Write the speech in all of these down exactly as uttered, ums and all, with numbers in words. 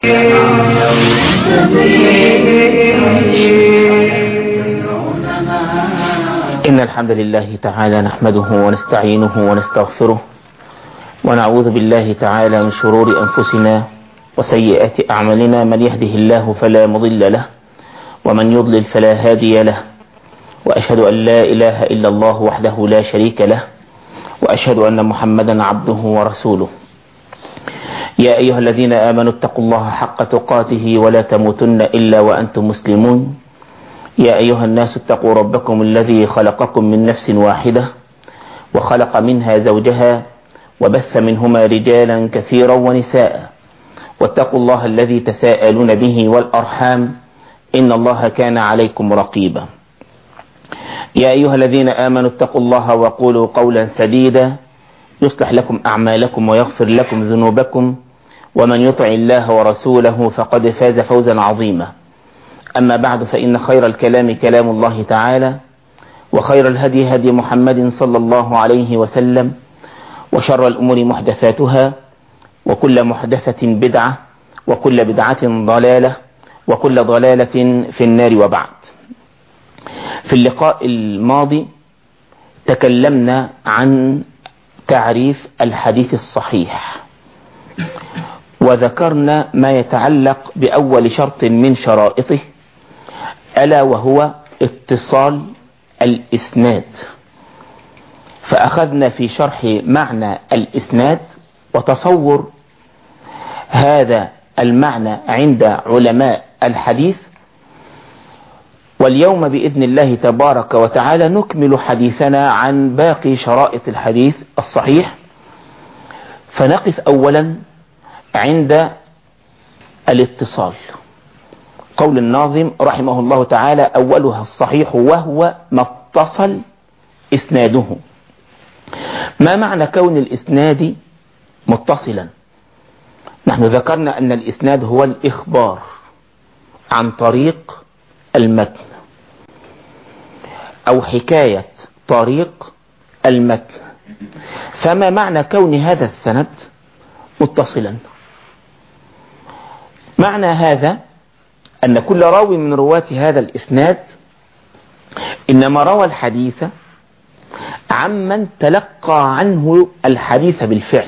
إن الحمد لله تعالى نحمده ونستعينه ونستغفره ونعوذ بالله تعالى من شرور أنفسنا وسيئات أعمالنا. من يهده الله فلا مضل له ومن يضلل فلا هادي له، وأشهد أن لا إله إلا الله وحده لا شريك له، وأشهد أن محمدا عبده ورسوله. يا أيها الذين آمنوا اتقوا الله حق تقاته ولا تموتن إلا وأنتم مسلمون. يا أيها الناس اتقوا ربكم الذي خلقكم من نفس واحدة وخلق منها زوجها وبث منهما رجالا كثيرا ونساء، واتقوا الله الذي تساءلون به والأرحام إن الله كان عليكم رقيبا. يا أيها الذين آمنوا اتقوا الله وقولوا قولا سديدا يصلح لكم أعمالكم ويغفر لكم ذنوبكم، ومن يطع الله ورسوله فقد فاز فوزا عظيما. أما بعد، فإن خير الكلام كلام الله تعالى، وخير الهدي هدي محمد صلى الله عليه وسلم، وشر الأمور محدثاتها، وكل محدثة بدعة، وكل بدعة ضلالة، وكل ضلالة في النار. وبعد، في اللقاء الماضي تكلمنا عن تعريف الحديث الصحيح، وذكرنا ما يتعلق بأول شرط من شرائطه، ألا وهو اتصال الإسناد. فأخذنا في شرح معنى الإسناد وتصور هذا المعنى عند علماء الحديث. واليوم بإذن الله تبارك وتعالى نكمل حديثنا عن باقي شرائط الحديث الصحيح، فنقف أولا عند الاتصال. قول الناظم رحمه الله تعالى: أولها الصحيح وهو ما اتصل إسناده. ما معنى كون الإسناد متصلا؟ نحن ذكرنا أن الإسناد هو الإخبار عن طريق المتن أو حكاية طريق المتن. فما معنى كون هذا السند متصلا؟ معنى هذا أن كل راوي من رواة هذا الإسناد إنما روى الحديث عمن تلقى عنه الحديث بالفعل.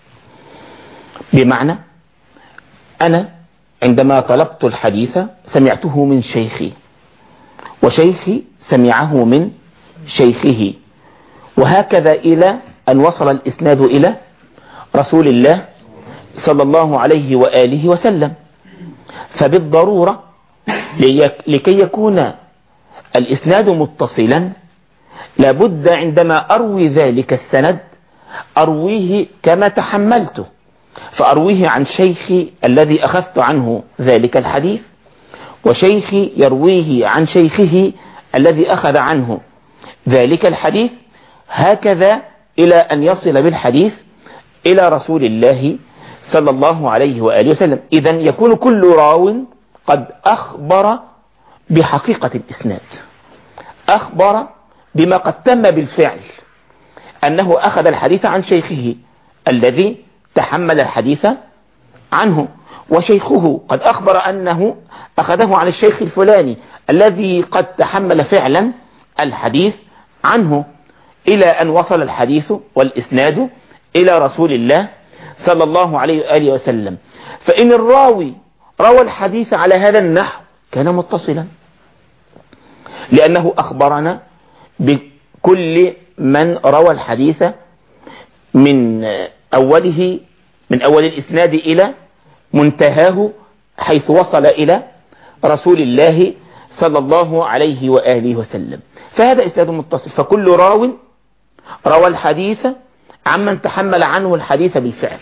بمعنى أنا عندما طلبت الحديث سمعته من شيخي، وشيخي سمعه من شيخه، وهكذا إلى أن وصل الإسناد إلى رسول الله صلى الله عليه وآله وسلم. فبالضرورة لكي يكون الإسناد متصلا لابد عندما أروي ذلك السند أرويه كما تحملته، فأرويه عن شيخي الذي أخذت عنه ذلك الحديث، وشيخي يرويه عن شيخه الذي أخذ عنه ذلك الحديث، هكذا إلى أن يصل بالحديث إلى رسول الله صلى الله عليه وآله وسلم. إذن يكون كل راو قد أخبر بحقيقة الإسناد، أخبر بما قد تم بالفعل، أنه أخذ الحديث عن شيخه الذي تحمل الحديث عنه، وشيخه قد أخبر أنه أخذه عن الشيخ الفلاني الذي قد تحمل فعلا الحديث عنه، إلى أن وصل الحديث والإسناد إلى رسول الله صلى الله عليه وآله وسلم. فإن الراوي روى الحديث على هذا النحو كان متصلا، لأنه أخبرنا بكل من روى الحديث من أوله، من أول الإسناد إلى منتهاه حيث وصل إلى رسول الله صلى الله عليه وآله وسلم. فهذا إسناد متصل، فكل راو روى الحديث عمن تحمل عنه الحديث بالفعل.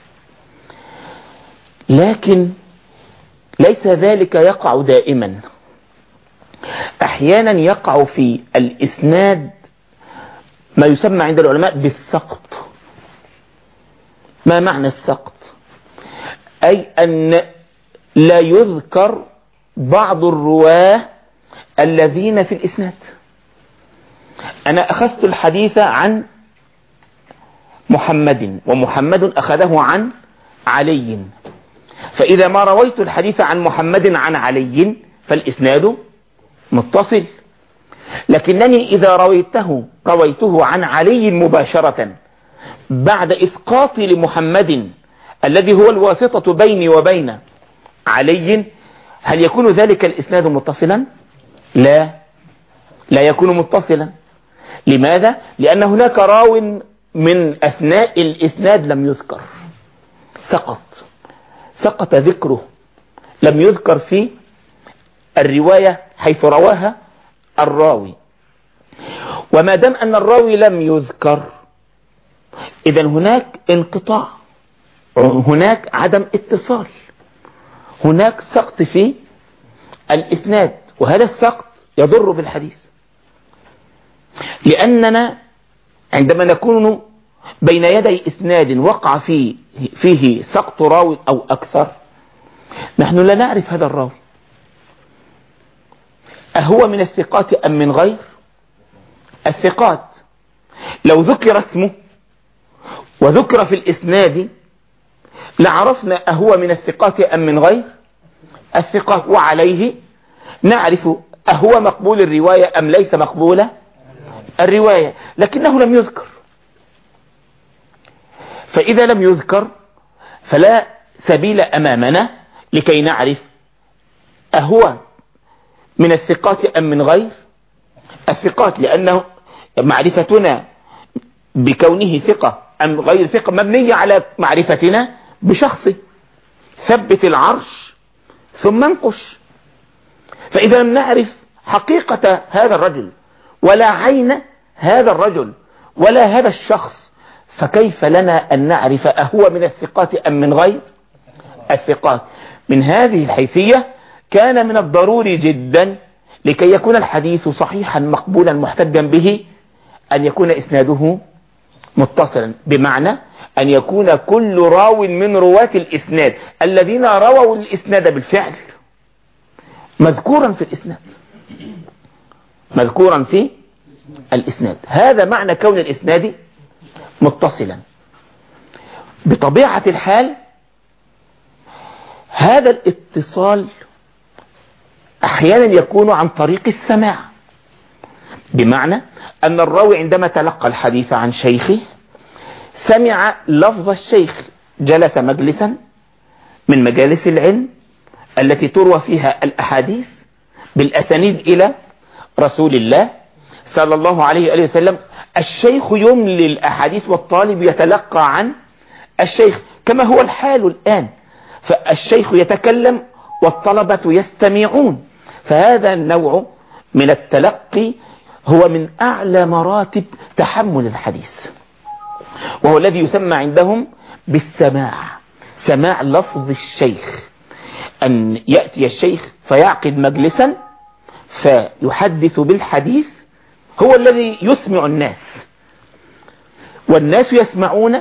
لكن ليس ذلك يقع دائما، أحيانا يقع في الإسناد ما يسمى عند العلماء بالسقط. ما معنى السقط؟ أي أن لا يذكر بعض الرواه الذين في الإسناد. أنا أخذت الحديث عن محمد، ومحمد أخذه عن علي، فإذا ما رويت الحديث عن محمد عن علي فالإسناد متصل. لكنني إذا رويته رويته عن علي مباشرة بعد إسقاطي لمحمد الذي هو الواسطة بيني وبين علي، هل يكون ذلك الإسناد متصلا؟ لا، لا يكون متصلا. لماذا؟ لأن هناك راو من أثناء الإسناد لم يذكر، سقط سقط ذكره، لم يذكر في الرواية حيث رواها الراوي. وما دام أن الراوي لم يذكر إذن هناك انقطاع، هناك عدم اتصال، هناك سقط في الإسناد، وهذا السقط يضر بالحديث. لأننا عندما نكون بين يدي إسناد وقع فيه, فيه سقط راوي أو أكثر، نحن لا نعرف هذا الراوي أهو من الثقات أم من غير الثقات. لو ذكر اسمه وذكر في الإسناد لعرفنا أهو من الثقات أم من غير الثقات، وعليه نعرف أهو مقبول الرواية أم ليس مقبول الرواية، لكنه لم يذكر. فإذا لم يذكر فلا سبيل أمامنا لكي نعرف أهو من الثقات أم من غير الثقات، لأنه معرفتنا بكونه ثقة أم غير ثقة مبنية على معرفتنا بشخصه. ثبت العرش ثم انقش. فإذا لم نعرف حقيقة هذا الرجل ولا عين هذا الرجل ولا هذا الشخص، فكيف لنا أن نعرف أهو من الثقات أم من غير الثقات؟ من هذه الحيثية كان من الضروري جدا لكي يكون الحديث صحيحا مقبولا محتجا به أن يكون إسناده متصلا، بمعنى أن يكون كل راو من رواة الإسناد الذين رووا الإسناد بالفعل مذكورا في الإسناد، مذكورا في الإسناد. هذا معنى كون الإسناد متصلا. بطبيعة الحال هذا الاتصال أحيانا يكون عن طريق السماع، بمعنى أن الراوي عندما تلقى الحديث عن شيخه سمع لفظ الشيخ، جلس مجلسا من مجالس العلم التي تروى فيها الأحاديث بالأسانيد إلى رسول الله صلى الله عليه وآله وسلم. الشيخ يملي الأحاديث والطالب يتلقى عن الشيخ كما هو الحال الآن، فالشيخ يتكلم والطلبة يستمعون. فهذا النوع من التلقي هو من أعلى مراتب تحمل الحديث، وهو الذي يسمى عندهم بالسماع، سماع لفظ الشيخ، أن يأتي الشيخ فيعقد مجلسا فيحدث بالحديث، هو الذي يسمع الناس والناس يسمعون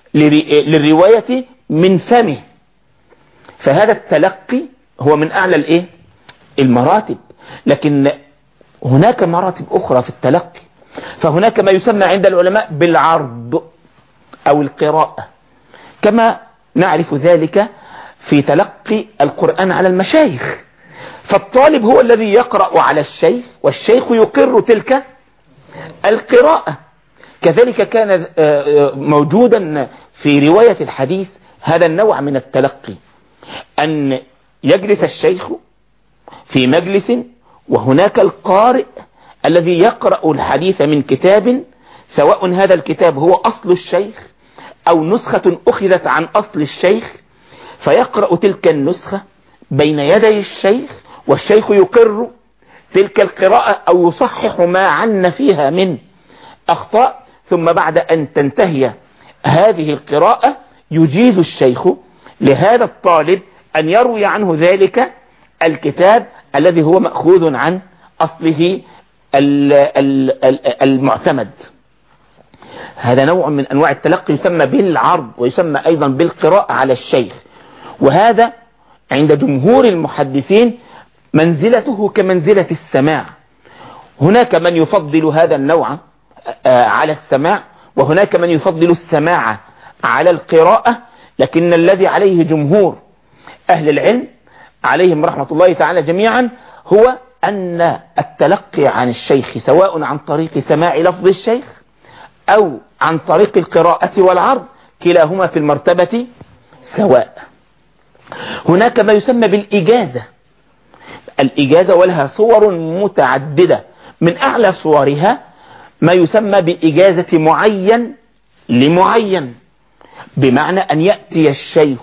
للرواية من فمه. فهذا التلقي هو من أعلى الإيه؟ المراتب. لكن هناك مراتب أخرى في التلقي، فهناك ما يسمى عند العلماء بالعرض أو القراءة، كما نعرف ذلك في تلقي القرآن على المشايخ. فالطالب هو الذي يقرأ على الشيخ والشيخ يقر تلك القراءة. كذلك كان موجودا في رواية الحديث هذا النوع من التلقي، أن يجلس الشيخ في مجلس وهناك القارئ الذي يقرأ الحديث من كتاب، سواء هذا الكتاب هو أصل الشيخ أو نسخة أخذت عن أصل الشيخ، فيقرأ تلك النسخة بين يدي الشيخ والشيخ يقر تلك القراءة أو يصحح ما عن فيها من أخطاء. ثم بعد أن تنتهي هذه القراءة يجيز الشيخ لهذا الطالب أن يروي عنه ذلك الكتاب الذي هو مأخوذ عن أصله المعتمد. هذا نوع من أنواع التلقي يسمى بالعرض ويسمى أيضا بالقراءة على الشيخ، وهذا عند جمهور المحدثين منزلته كمنزلة السماع. هناك من يفضل هذا النوع على السماع، وهناك من يفضل السماع على القراءة، لكن الذي عليه جمهور أهل العلم عليهم رحمة الله تعالى جميعا هو أن التلقي عن الشيخ سواء عن طريق سماع لفظ الشيخ أو عن طريق القراءة والعرض كلاهما في المرتبة سواء. هناك ما يسمى بالإجازة، الإجازة ولها صور متعددة، من أعلى صورها ما يسمى بإجازة معين لمعين، بمعنى أن يأتي الشيخ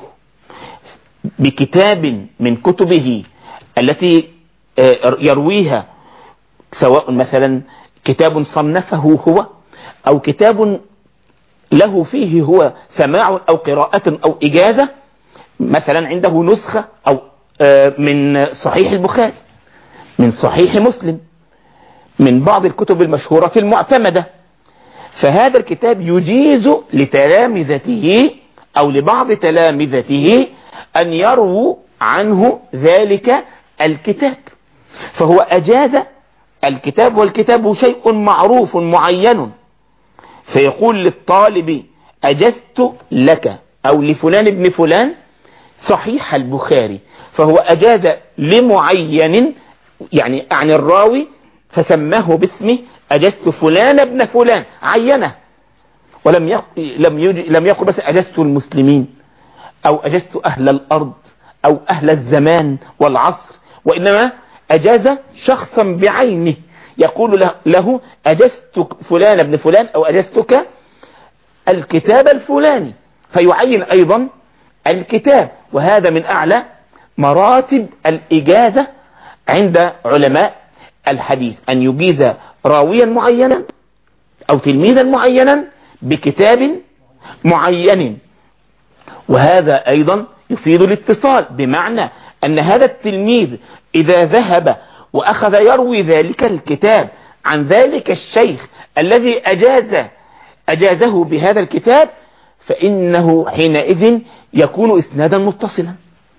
بكتاب من كتبه التي يرويها، سواء مثلا كتاب صنفه هو أو كتاب له فيه هو سماع أو قراءة أو إجازة، مثلا عنده نسخة أو من صحيح البخاري، من صحيح مسلم، من بعض الكتب المشهورة المعتمدة، فهذا الكتاب يجيز لتلامذته أو لبعض تلامذته أن يرووا عنه ذلك الكتاب، فهو أجاز الكتاب، والكتاب شيء معروف معين، فيقول للطالب أجزت لك أو لفلان ابن فلان صحيح البخاري، فهو أجاز لمعين يعني عن الراوي فسماه باسمه أجزت فلان ابن فلان عينه، ولم يق... لم يج... لم يقل بس أجزت المسلمين أو أجزت أهل الأرض أو أهل الزمان والعصر، وإنما أجاز شخصا بعينه، يقول له, له أجزت فلان ابن فلان أو أجزتك الكتاب الفلاني، فيعين أيضا الكتاب. وهذا من أعلى مراتب الإجازة عند علماء الحديث، أن يجيز راويا معينا أو تلميذا معينا بكتاب معين. وهذا أيضا يفيد الاتصال، بمعنى أن هذا التلميذ إذا ذهب وأخذ يروي ذلك الكتاب عن ذلك الشيخ الذي أجاز أجازه بهذا الكتاب، فإنه حينئذ يكون إسنادا متصلا.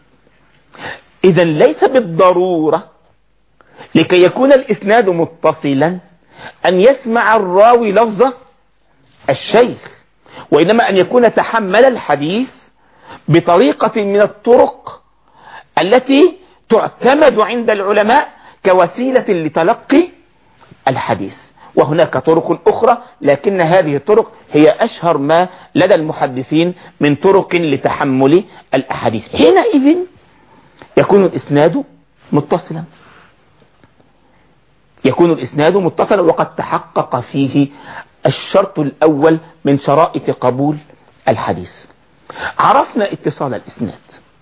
إذن ليس بالضرورة لكي يكون الإسناد متصلا أن يسمع الراوي لفظ الشيخ، وإنما أن يكون تحمل الحديث بطريقة من الطرق التي تعتمد عند العلماء كوسيلة لتلقي الحديث. وهناك طرق أخرى، لكن هذه الطرق هي أشهر ما لدى المحدثين من طرق لتحمل الأحاديث. حينئذ يكون الإسناد متصلا، يكون الإسناد متصلا وقد تحقق فيه الشرط الأول من شرائط قبول الحديث. عرفنا اتصال الإسناد،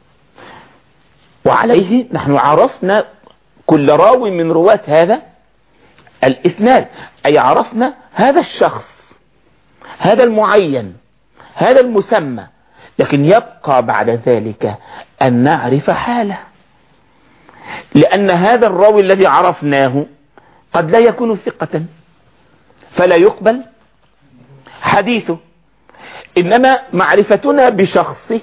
وعليه نحن عرفنا كل راوي من رواة هذا الإسناد، أي عرفنا هذا الشخص، هذا المعين، هذا المسمى، لكن يبقى بعد ذلك أن نعرف حاله، لأن هذا الراوي الذي عرفناه قد لا يكون ثقة فلا يقبل حديثه، إنما معرفتنا بشخصه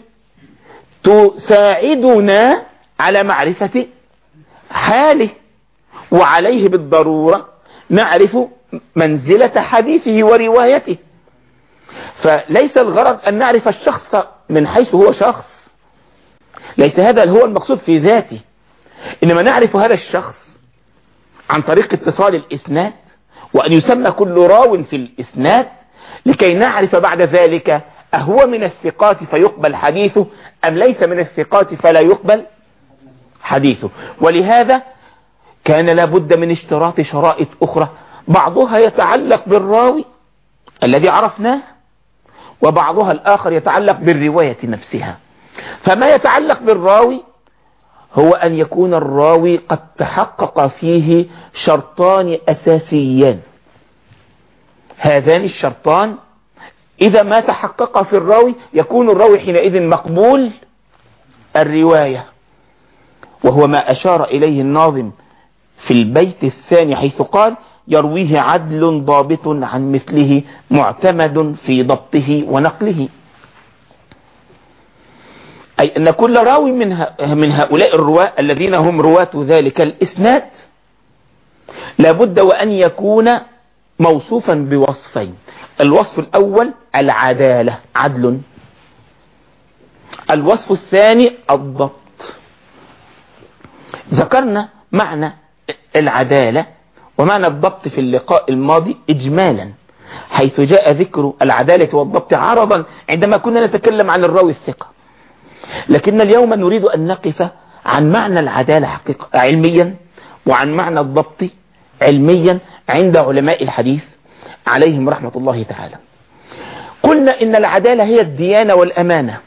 تساعدنا على معرفة حاله، وعليه بالضرورة نعرف منزلة حديثه وروايته. فليس الغرض أن نعرف الشخص من حيث هو شخص، ليس هذا هو المقصود في ذاته، إنما نعرف هذا الشخص عن طريق اتصال الإسناد، وأن يسمى كل راو في الإسناد لكي نعرف بعد ذلك أهو من الثقات فيقبل حديثه أم ليس من الثقات فلا يقبل حديثه. ولهذا كان لابد من اشتراط شرائط أخرى، بعضها يتعلق بالراوي الذي عرفناه، وبعضها الآخر يتعلق بالرواية نفسها. فما يتعلق بالراوي هو أن يكون الراوي قد تحقق فيه شرطان أساسيان، هذان الشرطان إذا ما تحقق في الراوي يكون الراوي حينئذ مقبول الرواية، وهو ما أشار إليه الناظم في البيت الثاني حيث قال يرويه عدل ضابط عن مثله معتمد في ضبطه ونقله، أي أن كل راوي من, من هؤلاء الرواة الذين هم رواة ذلك الإسناد لابد وأن يكون موصوفا بوصفين. الوصف الأول العدالة، عدل. الوصف الثاني الضبط. ذكرنا معنى العدالة ومعنى الضبط في اللقاء الماضي إجمالا، حيث جاء ذكر العدالة والضبط عرضا عندما كنا نتكلم عن الراوي الثقة. لكن اليوم نريد أن نقف عن معنى العدالة حقيقة علميا، وعن معنى الضبط علميا عند علماء الحديث عليهم رحمة الله تعالى. قلنا إن العدالة هي الديانة والأمانة.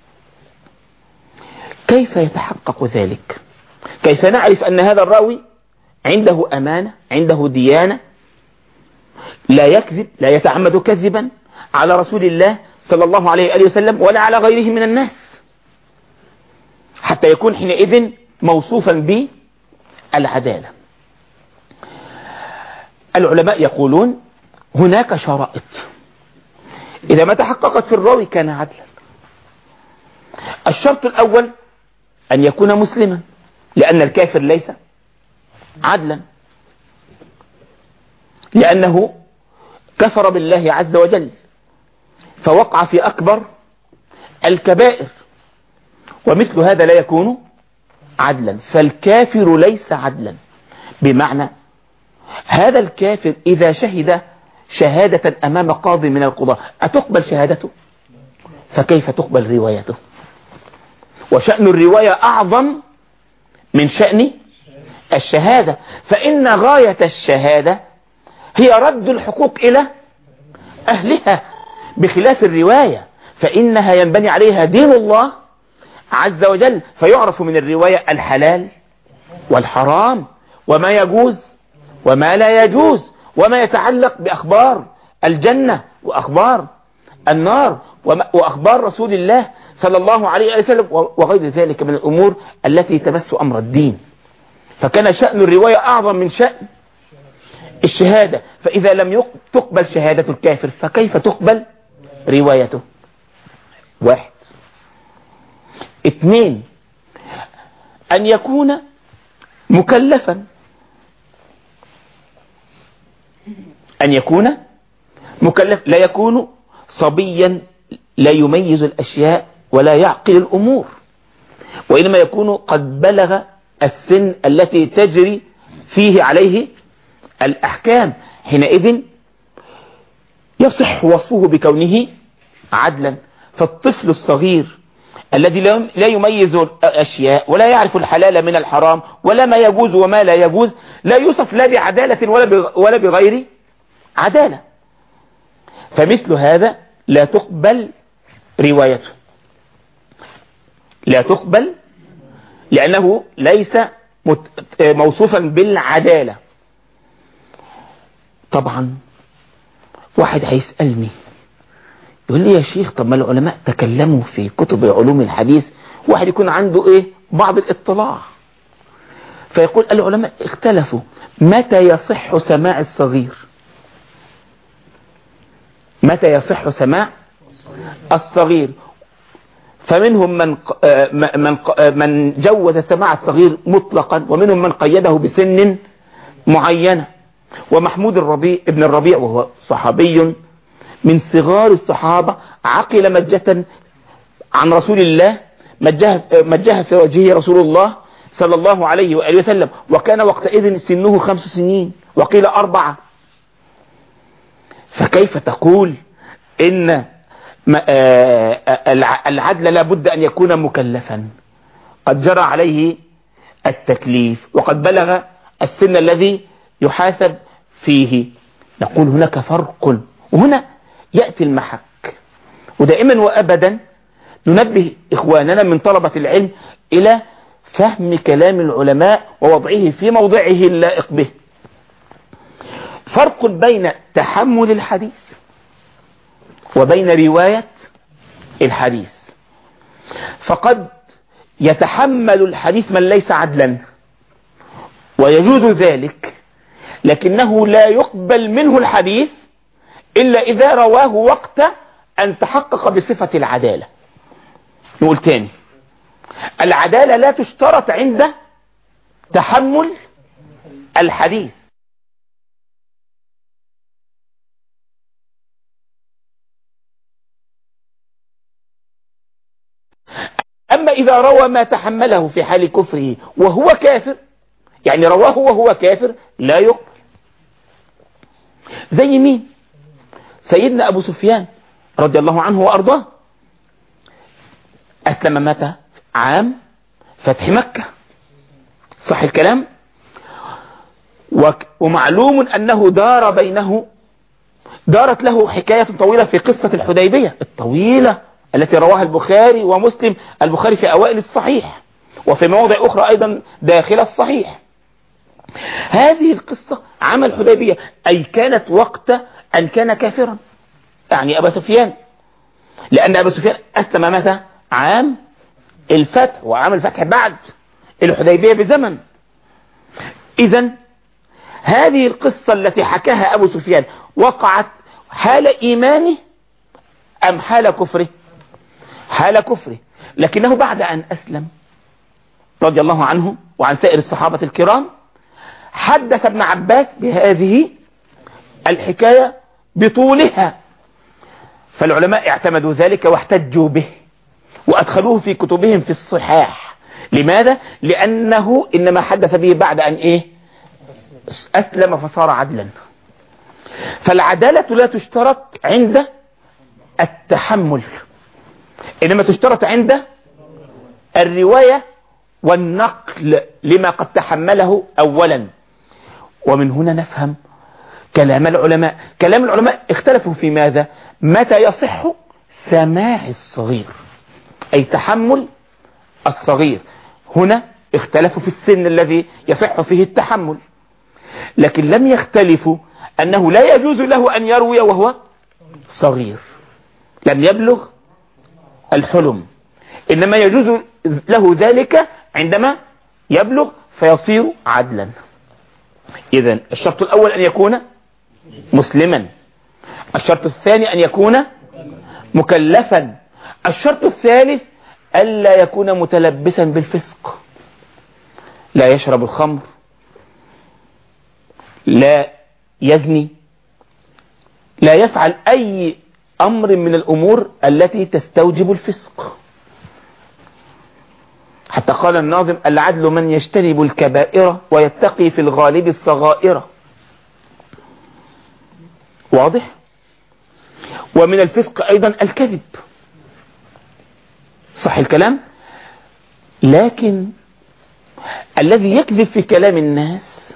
كيف يتحقق ذلك؟ كيف نعرف أن هذا الراوي عنده أمانة، عنده ديانة، لا يكذب، لا يتعمد كذبا على رسول الله صلى الله عليه وآله وسلم ولا على غيره من الناس، حتى يكون حينئذ موصوفا بالعدالة؟ العلماء يقولون هناك شرائط، إذا ما تحققت في الراوي كان عدلا. الشرط الأول أن يكون مسلما، لأن الكافر ليس عدلا، لأنه كفر بالله عز وجل فوقع في أكبر الكبائر، ومثل هذا لا يكون عدلا. فالكافر ليس عدلا، بمعنى هذا الكافر إذا شهد شهادة أمام قاضي من القضاة أتقبل شهادته؟ فكيف تقبل روايته؟ وشأن الرواية أعظم من شأن الشهادة، فإن غاية الشهادة هي رد الحقوق إلى أهلها، بخلاف الرواية فإنها ينبني عليها دين الله عز وجل، فيعرف من الرواية الحلال والحرام وما يجوز وما لا يجوز، وما يتعلق بأخبار الجنة وأخبار النار وأخبار رسول الله صلى الله عليه وسلم وغير ذلك من الأمور التي تمس أمر الدين. فكان شأن الرواية أعظم من شأن الشهادة. فإذا لم تقبل شهادة الكافر فكيف تقبل روايته؟ واحد. اثنين، أن يكون مكلفا، أن يكون مكلف، لا يكون صبيا لا يميز الأشياء ولا يعقل الأمور، وإنما يكون قد بلغ السن التي تجري فيه عليه الأحكام، حينئذ يصح وصفه بكونه عدلا. فالطفل الصغير الذي لا يميز الأشياء ولا يعرف الحلال من الحرام ولا ما يجوز وما لا يجوز لا يوصف لا بعدالة ولا بغير عدالة، فمثل هذا لا تقبل روايته، لا تقبل لأنه ليس موصوفا بالعدالة. طبعا واحد هيسألني يقول لي يا شيخ طب ما العلماء تكلموا في كتب علوم الحديث، واحد يكون عنده ايه بعض الاطلاع، فيقول العلماء اختلفوا متى يصح سماع الصغير، متى يصح سماع الصغير. فمنهم من من من جوز سماع الصغير مطلقا، ومنهم من قيده بسن معينة. ومحمود الربيع ابن الربيع وهو صحابي من صغار الصحابة عقل مجة عن رسول الله، مجها مجها في وجهه رسول الله صلى الله عليه وآله وسلم، وكان وقتئذ سنه خمس سنين وقيل أربعة. فكيف تقول إن العدل لابد أن يكون مكلفا قد جرى عليه التكليف وقد بلغ السن الذي يحاسب فيه؟ نقول هناك فرق، وهنا يأتي المحك. ودائما وأبدا ننبه إخواننا من طلبة العلم إلى فهم كلام العلماء ووضعه في موضعه اللائق به. فرق بين تحمل الحديث وبين رواية الحديث. فقد يتحمل الحديث من ليس عدلا ويجوز ذلك، لكنه لا يقبل منه الحديث إلا إذا رواه وقت أن تحقق بصفة العدالة. نقول تاني، العدالة لا تشترط عند تحمل الحديث، أما إذا روى ما تحمله في حال كفره وهو كافر يعني رواه وهو كافر لا يقبل. زي مين؟ سيدنا أبو سفيان رضي الله عنه وأرضاه، أسلم متى؟ عام فتح مكة، صح الكلام؟ ومعلوم أنه دار بينه دارت له حكاية طويلة في قصة الحديبية الطويلة التي رواها البخاري ومسلم، البخاري في أوائل الصحيح وفي مواضع أخرى أيضا داخل الصحيح. هذه القصة عام الحديبية، أي كانت وقت أن كان كافرا، يعني أبا سفيان، لأن أبا سفيان أسلم متى؟ عام الفتح، وعام الفتح بعد الحديبية بزمن. إذن هذه القصة التي حكاها أبو سفيان وقعت حال إيمانه أم حال كفره؟ حال كفره، لكنه بعد أن أسلم رضي الله عنه وعن سائر الصحابة الكرام حدث ابن عباس بهذه الحكاية بطولها، فالعلماء اعتمدوا ذلك واحتجوا به وأدخلوه في كتبهم في الصحاح. لماذا؟ لأنه إنما حدث به بعد أن إيه؟ أسلم فصار عدلا. فالعدالة لا تشترط عند التحمل، إنما تشترط عند الرواية والنقل لما قد تحمله أولا. ومن هنا نفهم كلام العلماء. كلام العلماء اختلفوا في ماذا؟ متى يصح سماع الصغير، أي تحمل الصغير. هنا اختلفوا في السن الذي يصح فيه التحمل، لكن لم يختلفوا أنه لا يجوز له أن يروي وهو صغير لم يبلغ الحلم، إنما يجوز له ذلك عندما يبلغ فيصير عدلا. إذن الشرط الأول أن يكون مسلما، الشرط الثاني أن يكون مكلفا، الشرط الثالث ألا يكون متلبسا بالفسق، لا يشرب الخمر، لا يزني، لا يفعل أي أمر من الأمور التي تستوجب الفسق. حتى قال الناظم: العدل من يجتنب الكبائر ويتقي في الغالب الصغائر. واضح؟ ومن الفسق أيضا الكذب، صح الكلام؟ لكن الذي يكذب في كلام الناس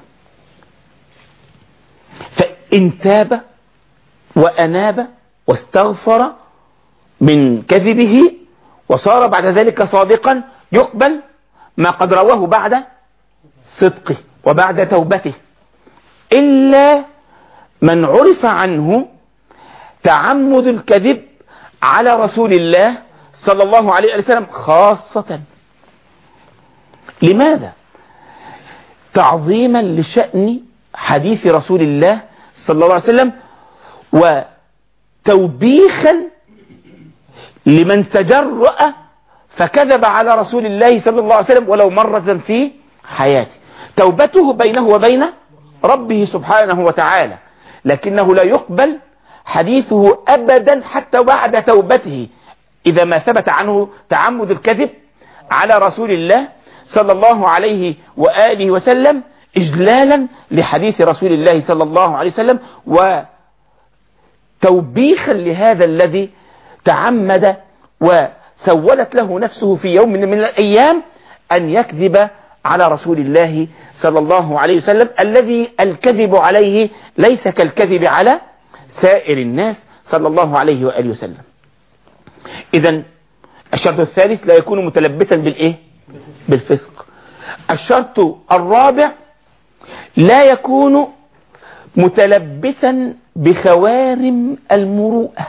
فإن تاب وأناب واستغفر من كذبه وصار بعد ذلك صادقا يقبل ما قد رواه بعد صدقه وبعد توبته، إلا من عرف عنه تعمد الكذب على رسول الله صلى الله عليه وسلم خاصة. لماذا؟ تعظيما لشأن حديث رسول الله صلى الله عليه وسلم وتوبيخا لمن تجرأ فكذب على رسول الله صلى الله عليه وسلم ولو مرة في حياته. توبته بينه وبين ربه سبحانه وتعالى، لكنه لا يقبل حديثه أبدا حتى بعد توبته إذا ما ثبت عنه تعمد الكذب على رسول الله صلى الله عليه وآله وسلم إجلالا لحديث رسول الله صلى الله عليه وسلم وتوبيخا لهذا الذي تعمد وسولت له نفسه في يوم من الأيام أن يكذب على رسول الله صلى الله عليه وسلم، الذي الكذب عليه ليس كالكذب على سائر الناس صلى الله عليه وآله وسلم. إذن الشرط الثالث لا يكون متلبسا بالإيه؟ بالفسق. الشرط الرابع لا يكون متلبسا بخوارم المروءة.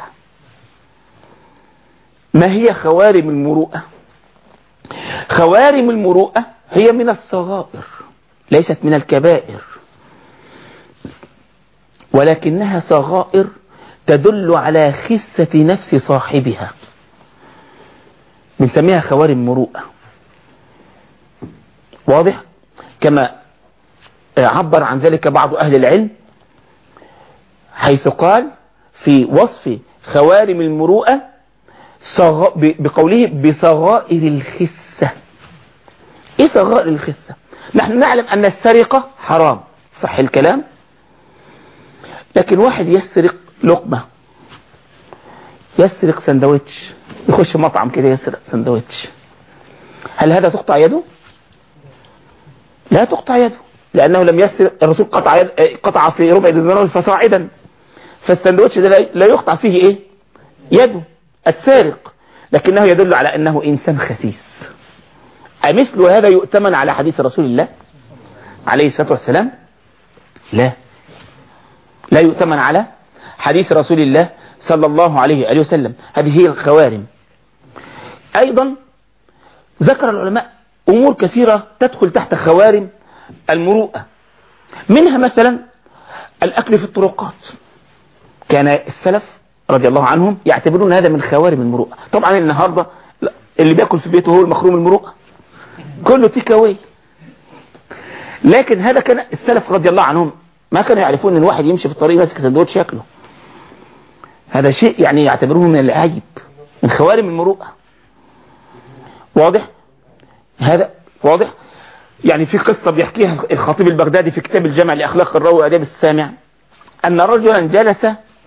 ما هي خوارم المروءة؟ خوارم المروءة هي من الصغائر ليست من الكبائر، ولكنها صغائر تدل على خسة نفس صاحبها، بنسميها خوارم مروءة. واضح؟ كما عبر عن ذلك بعض أهل العلم حيث قال في وصف خوارم المروءة صغ... بقوله بصغائر الخسة. ايه صغائر الخسة؟ نحن نعلم أن السرقة حرام، صح الكلام، لكن واحد يسرق لقمة، يسرق سندويتش، يخش مطعم كده يسرق سندويتش، هل هذا تقطع يده؟ لا تقطع يده، لأنه لم يسرق. الرسول قطع يد... قطع في ربع دينار فصاعدا، فالسندويتش ده لا يقطع فيه ايه؟ يده السارق، لكنه يدل على أنه إنسان خسيس. أمثل هذا يؤتمن على حديث رسول الله عليه الصلاة والسلام؟ لا، لا يؤتمن على حديث رسول الله صلى الله عليه وآله وسلم. هذه هي الخوارم. أيضا ذكر العلماء أمور كثيرة تدخل تحت خوارم المروءة، منها مثلا الأكل في الطرقات. كان السلف رضي الله عنهم يعتبرون هذا من خوارم المروءة. طبعا النهاردة اللي بيأكل في بيته هو المخروم المروءة، كله تيك اواي. لكن هذا كان السلف رضي الله عنهم ما كانوا يعرفون ان الواحد يمشي في الطريق ماسك سندوتش ياكله. هذا شيء يعني يعتبروه من العجب، من خوارم المروءة. واضح؟ هذا واضح. يعني في قصة بيحكيها الخطيب البغدادي في كتاب الجامع لأخلاق الراوي وآداب السامع، أن رجلا جلس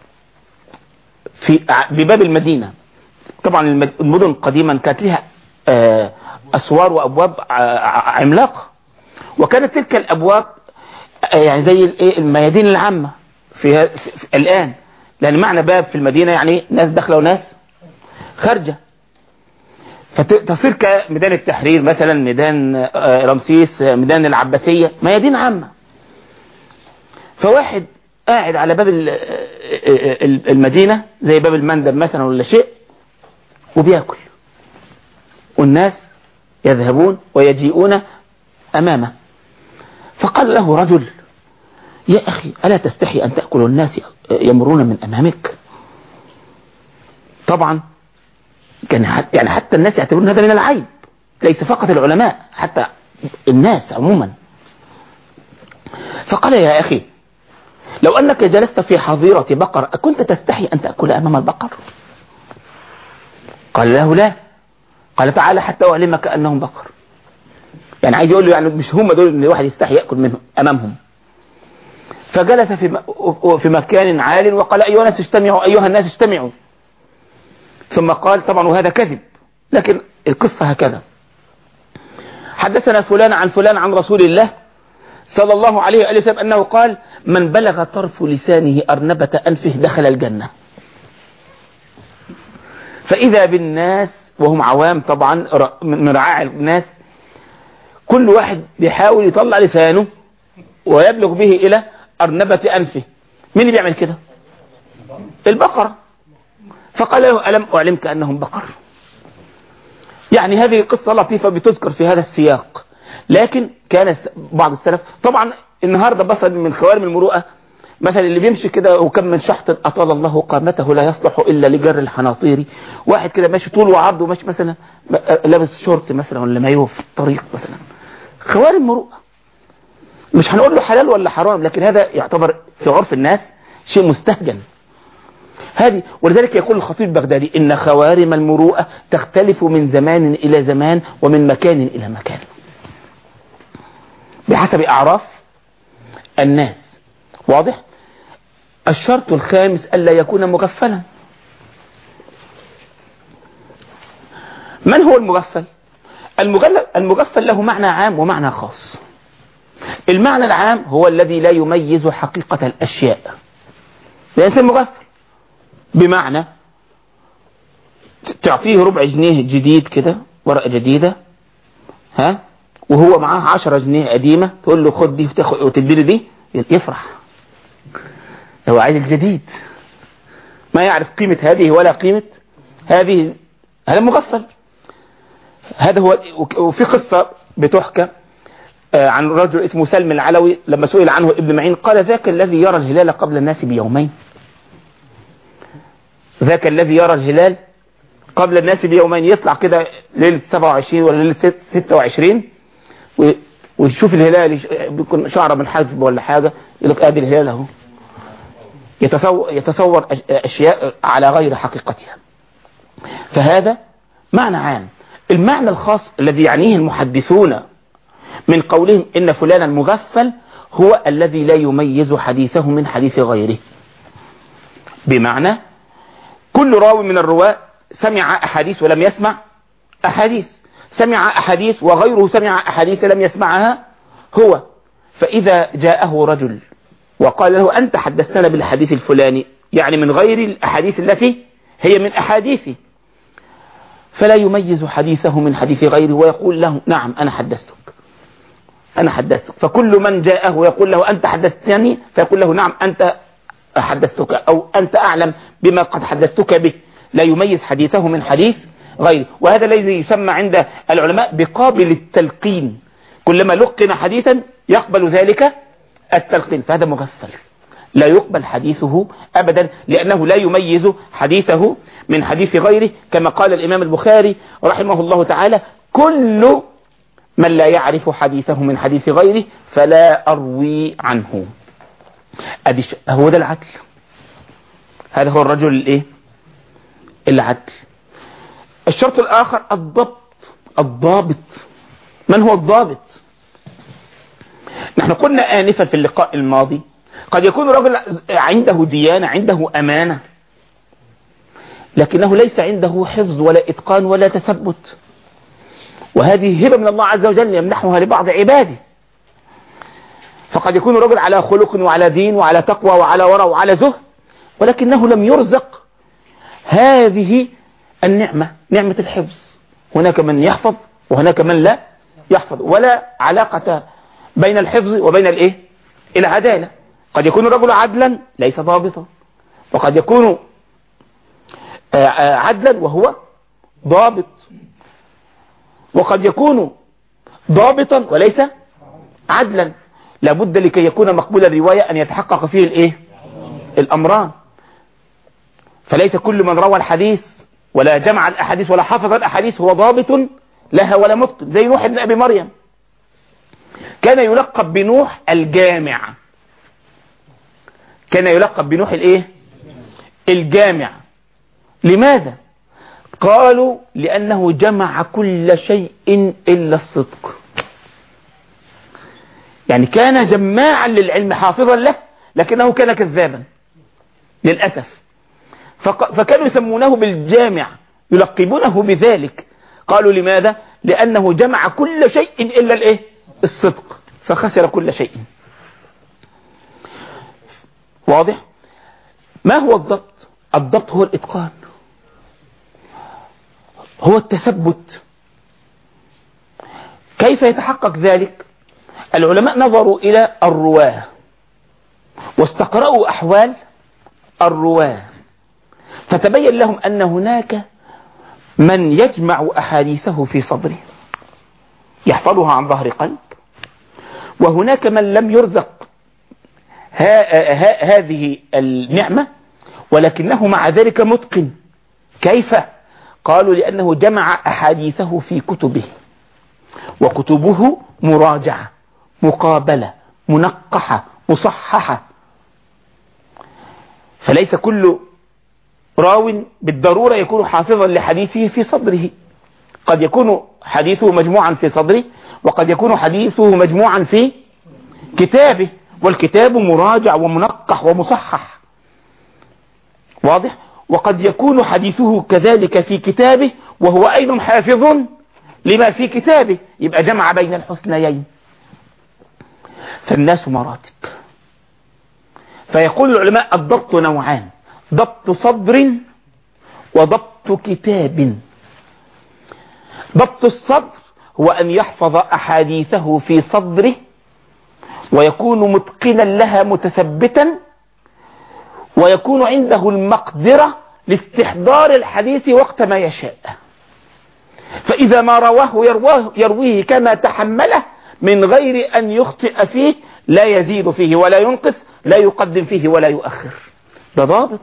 في بباب المدينة. طبعا المدن قديما كانت لها أسوار وأبواب عملاقة، وكانت تلك الأبواب يعني زي الميادين العامة في, في, في الآن، لأن معنى باب في المدينة يعني ناس داخلة وناس خارجة، فتصير كميدان التحرير مثلا، ميدان رمسيس، ميدان العباسية، ميادين عامة. فواحد قاعد على باب المدينة زي باب المندب مثلا ولا شيء، وبيأكل، والناس يذهبون ويجيئون أمامه. فقال له رجل: يا أخي ألا تستحي أن تأكل الناس يمرون من أمامك؟ طبعا كان حتى يعني حتى الناس يعتبرون هذا من العيب، ليس فقط العلماء، حتى الناس عموما. فقال: يا أخي لو أنك جلست في حظيرة بقر أكنت تستحي أن تأكل أمام البقر؟ قال له: لا. قال: تعالى حتى أعلمك أنهم بقر. يعني عايز يقول له يعني مش هم دول اللي الواحد يستحي يأكل منهم أمامهم. فجلس في في مكان عال وقال: أيها الناس اجتمعوا، أيها الناس اجتمعوا. ثم قال، طبعا وهذا كذب، لكن القصة هكذا: حدثنا فلان عن فلان عن رسول الله صلى الله عليه وآله وسلم أنه قال: من بلغ طرف لسانه أرنبة أنفه دخل الجنة. فإذا بالناس وهم عوام طبعا من رعاع الناس، كل واحد بيحاول يطلع لسانه ويبلغ به إلى أرنبة أنفه. مين اللي بيعمل كده؟ البقرة. فقال له: ألم أعلمك أنهم بقر؟ يعني هذه قصة لطيفة بتذكر في هذا السياق. لكن كان بعض السلف طبعا النهاردة بصد من خوارم المروءة، مثلا اللي بيمشي كده وكم من شحط أطال الله قامته لا يصلح إلا لجر الحناطير. واحد كده ماشي طول وعرض وماشي مثلا لابس شورت مثلا ولا مايوه في الطريق مثلا، خوارم مروءة. مش هنقول له حلال ولا حرام، لكن هذا يعتبر في عرف الناس شيء مستهجن. هذه ولذلك يقول الخطيب البغدادي: إن خوارم المروءة تختلف من زمان إلى زمان ومن مكان إلى مكان بحسب أعراف الناس. واضح؟ الشرط الخامس ألا يكون مغفلا. من هو المغفل؟ المغفل له معنى عام ومعنى خاص. المعنى العام هو الذي لا يميز حقيقة الأشياء، ليس مغفل، بمعنى تعطيه ربع جنيه جديد كده، ورقة جديدة، ها، وهو معاه عشرة جنيه قديمة، تقول له خد دي وتديله دي، يفرح. هو عايز الجديد، ما يعرف قيمة هذه ولا قيمة هذه، هذا مغفل. هذا هو. وفي قصة بتحكى عن رجل اسمه سلم العلوي، لما سئل عنه ابن معين قال: ذاك الذي يرى الهلال قبل الناس بيومين. ذاك الذي يرى الهلال قبل الناس بيومين، يطلع كده ليلة سبعة وعشرين ولا ليلة ستة وعشرين ويشوف الهلال، بيكون شعره من حجب ولا حاجة، يقول لك ادي الهلال اهو. يتصور, يتصور اشياء على غير حقيقتها. فهذا معنى عام. المعنى الخاص الذي يعنيه المحدثون من قولهم إن فلانا المغفل هو الذي لا يميز حديثه من حديث غيره. بمعنى كل راوي من الرواة سمع أحاديث ولم يسمع أحاديث، سمع أحاديث وغيره سمع أحاديث لم يسمعها هو. فإذا جاءه رجل وقال له أنت حدثتنا بالحديث الفلاني، يعني من غير الأحاديث التي هي من أحاديثي، فلا يميز حديثه من حديث غيره ويقول له نعم أنا حدثتك أنا حدثتك. فكل من جاءه ويقول له أنت حدثتني فيقول له نعم أنت حدثتك أو أنت أعلم بما قد حدثتك به، لا يميز حديثه من حديث غيره. وهذا الذي يسمى عند العلماء بقابل التلقين، كلما لقن حديثا يقبل ذلك التلقين، فهذا مغفل لا يقبل حديثه أبدا، لأنه لا يميز حديثه من حديث غيره. كما قال الإمام البخاري رحمه الله تعالى كل من لا يعرف حديثه من حديث غيره فلا أروي عنه. هو ده العدل، هذا هو الرجل الايه العدل. الشرط الآخر الضبط. الضابط، من هو الضابط؟ نحن قلنا آنفا في اللقاء الماضي قد يكون رجل عنده ديانة، عنده أمانة، لكنه ليس عنده حفظ ولا إتقان ولا تثبت، وهذه هبة من الله عز وجل يمنحها لبعض عباده. فقد يكون رجل على خلق وعلى دين وعلى تقوى وعلى ورع وعلى زهد، ولكنه لم يرزق هذه النعمة، نعمة الحفظ. هناك من يحفظ وهناك من لا يحفظ، ولا علاقة بين الحفظ وبين الايه العدالة. قد يكون الرجل عدلا ليس ضابطا، وقد يكون عدلا وهو ضابط، وقد يكون ضابطا وليس عدلا. لابد لكي يكون مقبول الرواية أن يتحقق فيه الايه الأمران. فليس كل من روى الحديث ولا جمع الأحاديث ولا حفظ الأحاديث هو ضابط لها ولا متقن. زي نوح بن أبي مريم كان يلقب بنوح الجامع، كان يلقب بنوح الايه الجامع. لماذا؟ قالوا لأنه جمع كل شيء إلا الصدق. يعني كان جماعا للعلم حافظا له، لكنه كان كذابا للأسف. فكانوا يسمونه بالجامع، يلقبونه بذلك. قالوا لماذا؟ لأنه جمع كل شيء إلا الايه الصدق، فخسر كل شيء. واضح؟ ما هو الضبط؟ الضبط هو الإتقان، هو التثبت. كيف يتحقق ذلك؟ العلماء نظروا إلى الرواه واستقرأوا أحوال الرواه، فتبين لهم أن هناك من يجمع أحاديثه في صدره يحفظها عن ظهر قلب، وهناك من لم يرزق ها ها هذه النعمة ولكنه مع ذلك متقن. كيف؟ قالوا لأنه جمع أحاديثه في كتبه، وكتبه مراجعة مقابلة منقحة مصححة. فليس كل راو بالضرورة يكون حافظا لحديثه في صدره، قد يكون حديثه مجموعا في صدره، وقد يكون حديثه مجموعا في كتابه، والكتاب مراجع ومنقح ومصحح. واضح؟ وقد يكون حديثه كذلك في كتابه وهو أيضا حافظ لما في كتابه، يبقى جمع بين الحسنيين. فالناس مراتب. فيقول العلماء الضبط نوعان: ضبط صدر وضبط كتاب. ضبط الصدر هو أن يحفظ أحاديثه في صدره ويكون متقنا لها متثبتا، ويكون عنده المقدرة لاستحضار الحديث وقت ما يشاء. فإذا ما رواه يرواه يرويه كما تحمله من غير أن يخطئ فيه، لا يزيد فيه ولا ينقص، لا يقدم فيه ولا يؤخر. ده ضابط.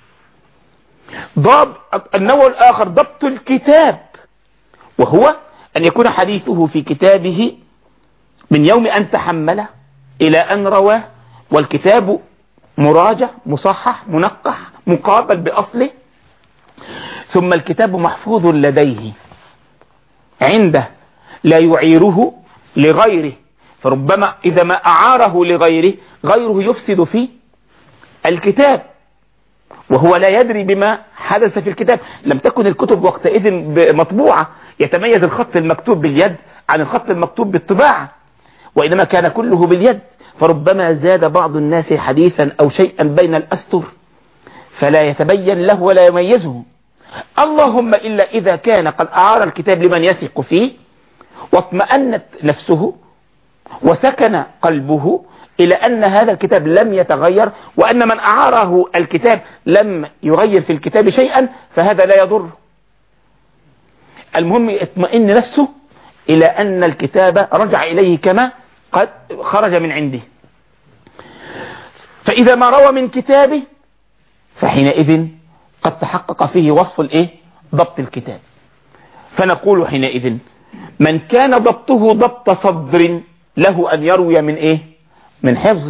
ضابط النوع الآخر ضبط الكتاب، وهو أن يكون حديثه في كتابه من يوم أن تحمله إلى أن رواه، والكتاب مراجع مصحح منقح مقابل بأصله، ثم الكتاب محفوظ لديه عنده لا يعيره لغيره، فربما إذا ما أعاره لغيره غيره يفسد في الكتاب وهو لا يدري بما حدث في الكتاب. لم تكن الكتب وقتئذ مطبوعة يتميز الخط المكتوب باليد عن الخط المكتوب بالطباعة، وإنما كان كله باليد، فربما زاد بعض الناس حديثا أو شيئا بين الأسطر فلا يتبين له ولا يميزه. اللهم إلا إذا كان قد أعار الكتاب لمن يثق فيه واطمأنت نفسه وسكن قلبه إلى أن هذا الكتاب لم يتغير، وأن من أعاره الكتاب لم يغير في الكتاب شيئا، فهذا لا يضر. المهم يطمئن نفسه إلى أن الكتاب رجع إليه كما قد خرج من عنده. فإذا ما روى من كتابه فحينئذ قد تحقق فيه وصف الإيه؟ ضبط الكتاب. فنقول حينئذ من كان ضبطه ضبط صدر له أن يروي من إيه؟ من حفظه.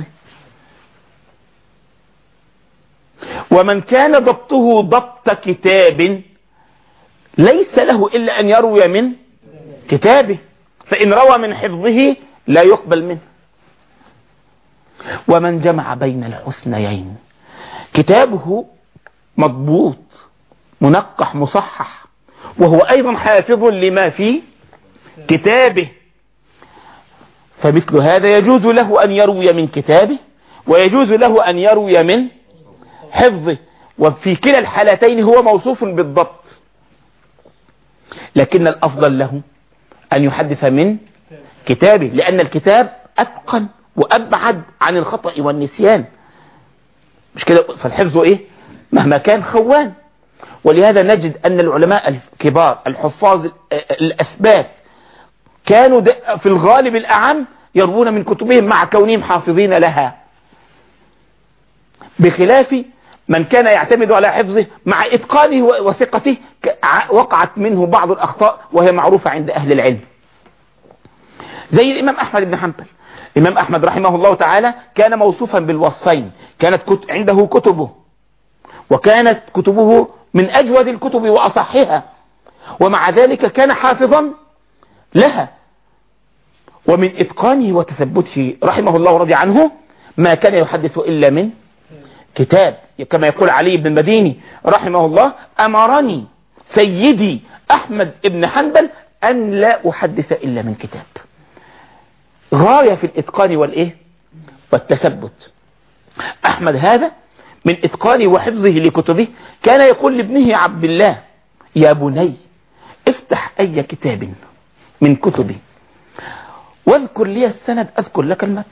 ومن كان ضبطه ضبط كتاب ليس له إلا أن يروي من كتابه، فإن روى من حفظه لا يقبل منه. ومن جمع بين الحسنيين كتابه مضبوط منقح مصحح وهو أيضا حافظ لما في كتابه، فمثل هذا يجوز له أن يروي من كتابه ويجوز له أن يروي من حفظه، وفي كلا الحالتين هو موصوف بالضبط، لكن الأفضل له أن يحدث من كتابه، لأن الكتاب أتقن وأبعد عن الخطأ والنسيان، مش كده؟ فالحفظ إيه؟ مهما كان خوان. ولهذا نجد أن العلماء الكبار الحفاظ الأثبات كانوا في الغالب الأعم يروون من كتبهم مع كونهم حافظين لها، بخلاف من كان يعتمد على حفظه مع إتقانه وثقته وقعت منه بعض الأخطاء وهي معروفة عند أهل العلم. زي الإمام أحمد بن حنبل. الإمام أحمد رحمه الله تعالى كان موصوفا بالوصفين، كانت عنده كتبه وكانت كتبه من أجود الكتب وأصحها، ومع ذلك كان حافظا لها، ومن إتقانه وتثبته رحمه الله ورضي عنه ما كان يحدث إلا من كتاب، كما يقول علي بن المديني رحمه الله: أمرني سيدي أحمد بن حنبل أن لا أحدث إلا من كتاب. غاية في الإتقان والإيه والتثبت. أحمد هذا من إتقانه وحفظه لكتبه كان يقول لابنه عبد الله: يا بني افتح أي كتاب من كتبي واذكر لي السند أذكر لك المتن،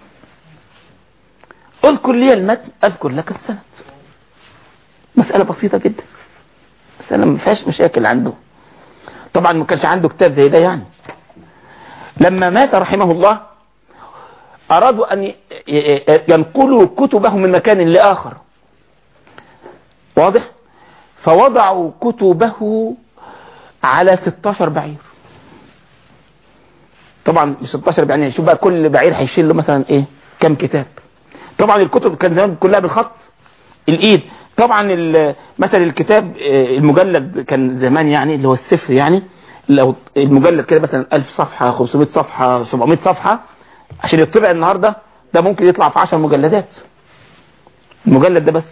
اذكر لي المتن أذكر لك السند. مسألة بسيطة جدا، مسألة ما فيهاش مشاكل عنده. طبعا ما كانش عنده كتاب زي ده يعني. لما مات رحمه الله أرادوا أن ينقلوا كتبه من مكان لآخر، واضح؟ فوضعوا كتبه على ستاشر بعير. طبعا ستاشر بعير، شوف بقى كل بعير هيشيل له مثلا ايه كم كتاب. طبعا الكتب كان كلها بالخط الايد. طبعا مثلا الكتاب المجلد كان زمان يعني اللي هو السفر، يعني لو المجلد كده مثلا ألف صفحة خمسمائة صفحة سبعمائة صفحة عشان يطبع النهاردة ده ممكن يطلع في عشر مجلدات المجلد ده بس.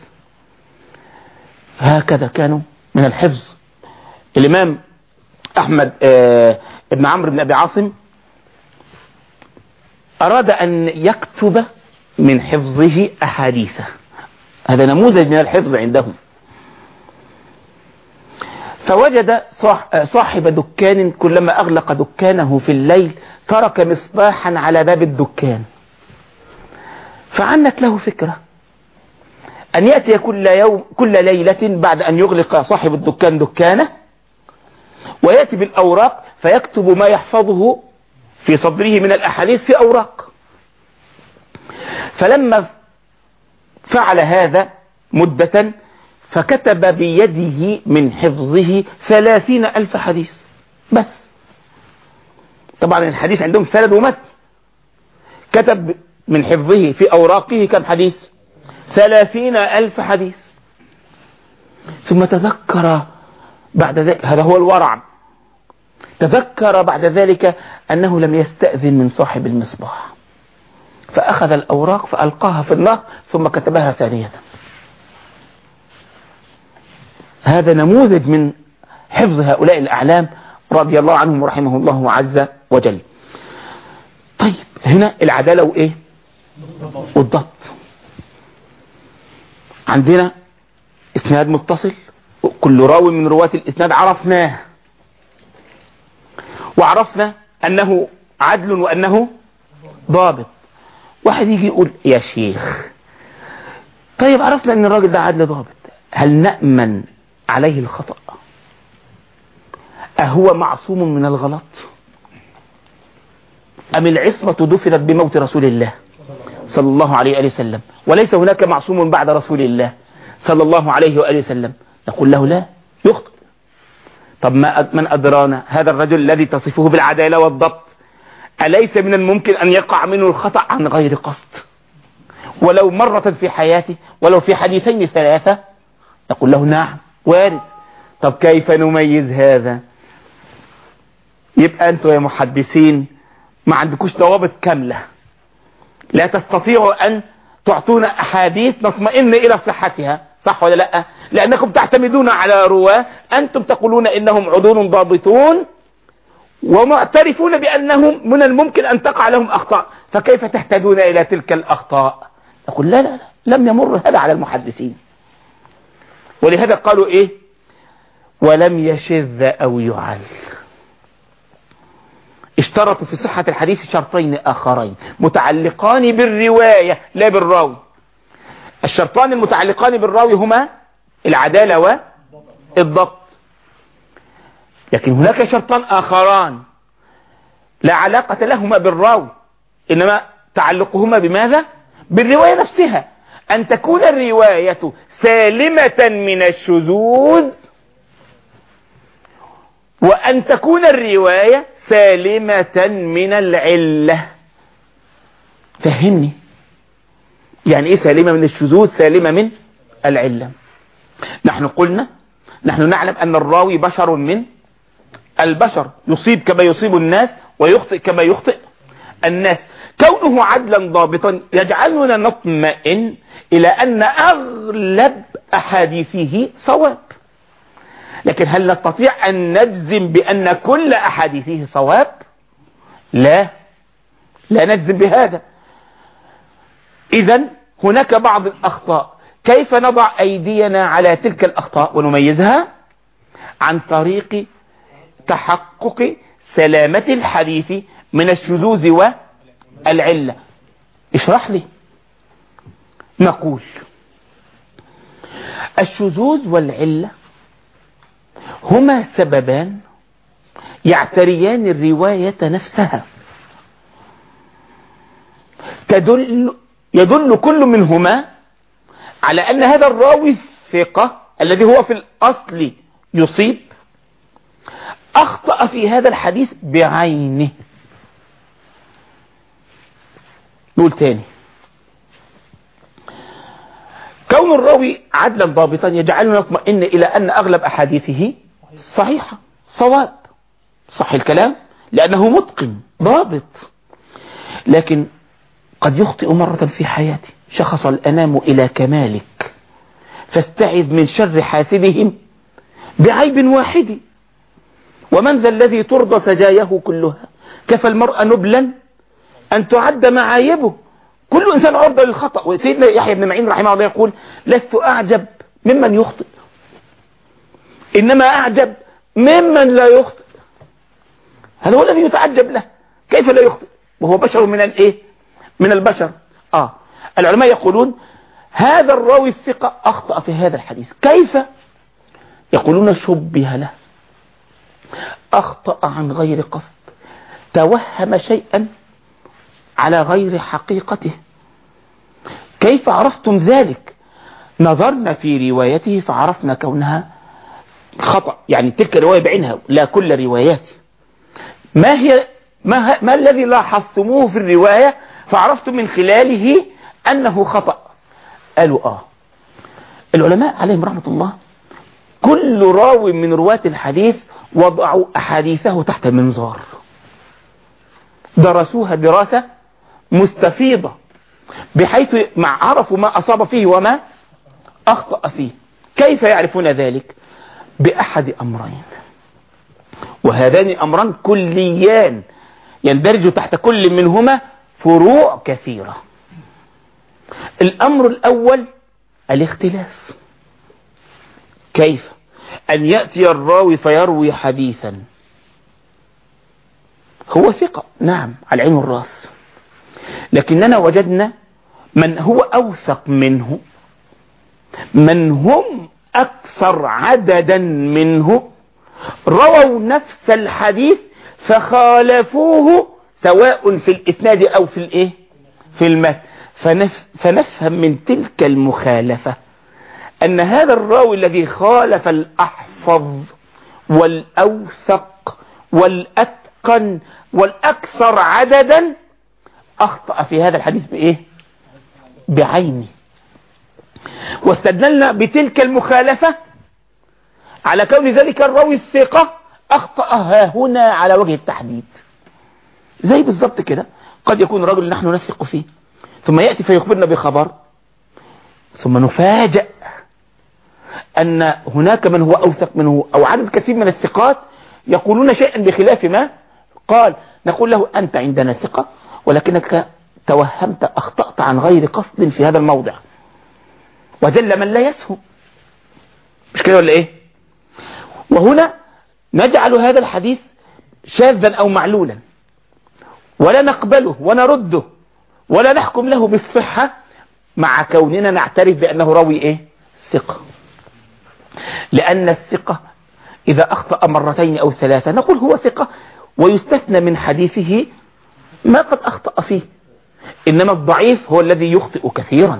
هكذا كانوا من الحفظ. الإمام أحمد آه ابن عمرو بن أبي عاصم أراد أن يكتب من حفظه أحاديثه، هذا نموذج من الحفظ عندهم. فوجد صاحب دكان كلما أغلق دكانه في الليل ترك مصباحا على باب الدكان، فعنت له فكرة أن يأتي كل يوم كل ليلة بعد أن يغلق صاحب الدكان دكانه ويأتي بالأوراق فيكتب ما يحفظه في صدره من الأحاديث في أوراق. فلما فعل هذا مدة فكتب بيده من حفظه ثلاثين ألف حديث بس. طبعا الحديث عندهم سند ومتن. كتب من حفظه في أوراقه كم حديث؟ ثلاثين ألف حديث. ثم تذكر بعد ذلك، هذا هو الورع، تذكر بعد ذلك أنه لم يستأذن من صاحب المصباح، فأخذ الأوراق فألقاها في النهر ثم كتبها ثانية. هذا نموذج من حفظ هؤلاء الأعلام رضي الله عنهم ورحمه الله عز وجل. طيب هنا العدالة وإيه والضبط. عندنا إسناد متصل، كل راوي من رواة الإسناد عرفناه، وعرفنا أنه عدل وأنه ضابط. واحد يجي يقول يا شيخ طيب عرفنا أن الراجل ده عدل ضابط، هل نأمن عليه الخطأ؟ أهو معصوم من الغلط؟ أم العصمة دفنت بموت رسول الله صلى الله عليه وآله وسلم وليس هناك معصوم بعد رسول الله صلى الله عليه وآله وسلم؟ نقول له لا، يخطئ. طب ما من أدرانا هذا الرجل الذي تصفه بالعدالة والضبط أليس من الممكن أن يقع منه الخطأ عن غير قصد ولو مرة في حياته ولو في حديثين ثلاثة؟ نقول له نعم وارد. طب كيف نميز هذا؟ يبقى أنتوا يا محدثين ما عندكوش ضوابط كاملة، لا تستطيعوا أن تعطونا أحاديث نطمئن إلى صحتها، صح ولا لا؟ لأنكم تعتمدون على رواه أنتم تقولون إنهم عدول ضابطون ومعترفون بأنهم من الممكن أن تقع لهم أخطاء، فكيف تهتدون إلى تلك الأخطاء؟ نقول لا لا لا، لم يمر هذا على المحدثين. ولهذا قالوا إيه؟ ولم يشذ أو يعل. اشترطوا في صحة الحديث شرطين آخرين متعلقان بالرواية لا بالراوي. الشرطان المتعلقان بالراوي هما العدالة والضبط، لكن هناك شرطان آخران لا علاقة لهما بالراوي إنما تعلقهما بماذا؟ بالرواية نفسها، أن تكون الرواية سالمة من الشذوذ وأن تكون الرواية سالمة من العلة. فهمني يعني ايه سالمة من الشذوذ سالمة من العلة؟ نحن قلنا نحن نعلم أن الراوي بشر من البشر، يصيب كما يصيب الناس ويخطئ كما يخطئ الناس. كونه عدلا ضابطا يجعلنا نطمئن إلى أن أغلب أحاديثه صواب، لكن هل نستطيع أن نجزم بأن كل أحاديثه صواب؟ لا لا نجزم بهذا. إذن هناك بعض الأخطاء، كيف نضع أيدينا على تلك الأخطاء ونميزها؟ عن طريق تحقق سلامة الحديث من الشذوذ والعلة. اشرح لي. نقول الشذوذ والعلة هما سببان يعتريان الرواية نفسها، تدل يدل كل منهما على أن هذا الراوي الثقة الذي هو في الأصل يصيب أخطأ في هذا الحديث بعينه. نقول تاني، كون الراوي عدلا ضابطا يجعلنا نطمئن إلى أن أغلب أحاديثه صحيحة صواب، صح الكلام، لأنه متقن ضابط. لكن قد يخطئ مرة في حياته. شخص الأنام إلى كمالك فاستعذ من شر حاسدهم بعيب واحد، ومن ذا الذي ترضى سجاياه كلها، كفى المرء نبلا أن تعد معايبه. كل إنسان عرضة للخطأ. وسيدنا يحيى بن معين رحمه الله يقول لست أعجب ممن يخطئ، إنما أعجب ممن لا يخطئ. هذا هو الذي يتعجب له، كيف لا يخطئ وهو بشر من الايه من البشر. آه العلماء يقولون هذا الراوي الثقة أخطأ في هذا الحديث. كيف؟ يقولون شبه له، أخطأ عن غير قصد، توهم شيئا على غير حقيقته. كيف عرفتم ذلك؟ نظرنا في روايته فعرفنا كونها خطأ، يعني تلك الرواية بعينها لا كل رواياته. ما هي ما, ما الذي لاحظتموه في الرواية فعرفتم من خلاله أنه خطأ؟ قالوا آه العلماء عليهم رحمة الله كل راوي من رواة الحديث وضعوا أحاديثه تحت منظار، درسوها دراسة مستفيضة بحيث مع عرفوا ما أصاب فيه وما أخطأ فيه. كيف يعرفون ذلك؟ بأحد أمرين، وهذان أمران كليان يندرج تحت كل منهما فروع كثيرة. الأمر الأول الاختلاف. كيف؟ أن يأتي الراوي فيروي حديثا هو ثقة، نعم، على العين والراس، لكننا وجدنا من هو أوثق منه، من هم أكثر عددا منه، رووا نفس الحديث فخالفوه سواء في الإسناد أو في الإيه في المتن. فنف فنفهم من تلك المخالفة أن هذا الراوي الذي خالف الأحفظ والأوثق والأتقن والأكثر عددا أخطأ في هذا الحديث بإيه؟ بعينه. واستدللنا بتلك المخالفة على كون ذلك الراوي الثقة أخطأ هنا على وجه التحديد. زي بالضبط كده، قد يكون رجل نحن نثق فيه ثم يأتي فيخبرنا بخبر، ثم نفاجأ أن هناك من هو أوثق منه أو عدد كثير من الثقات يقولون شيئا بخلاف ما قال. نقول له أنت عندنا ثقة، ولكنك توهمت، أخطأت عن غير قصد في هذا الموضع، وجل من لا يسهو. مش كده ولا إيه؟ وهنا نجعل هذا الحديث شاذا أو معلولا، ولا نقبله ونرده ولا نحكم له بالصحة، مع كوننا نعترف بأنه راوي إيه؟ ثقة. لأن الثقة إذا أخطأ مرتين أو ثلاثة نقول هو ثقة، ويستثنى من حديثه ما قد أخطأ فيه. إنما الضعيف هو الذي يخطئ كثيرا.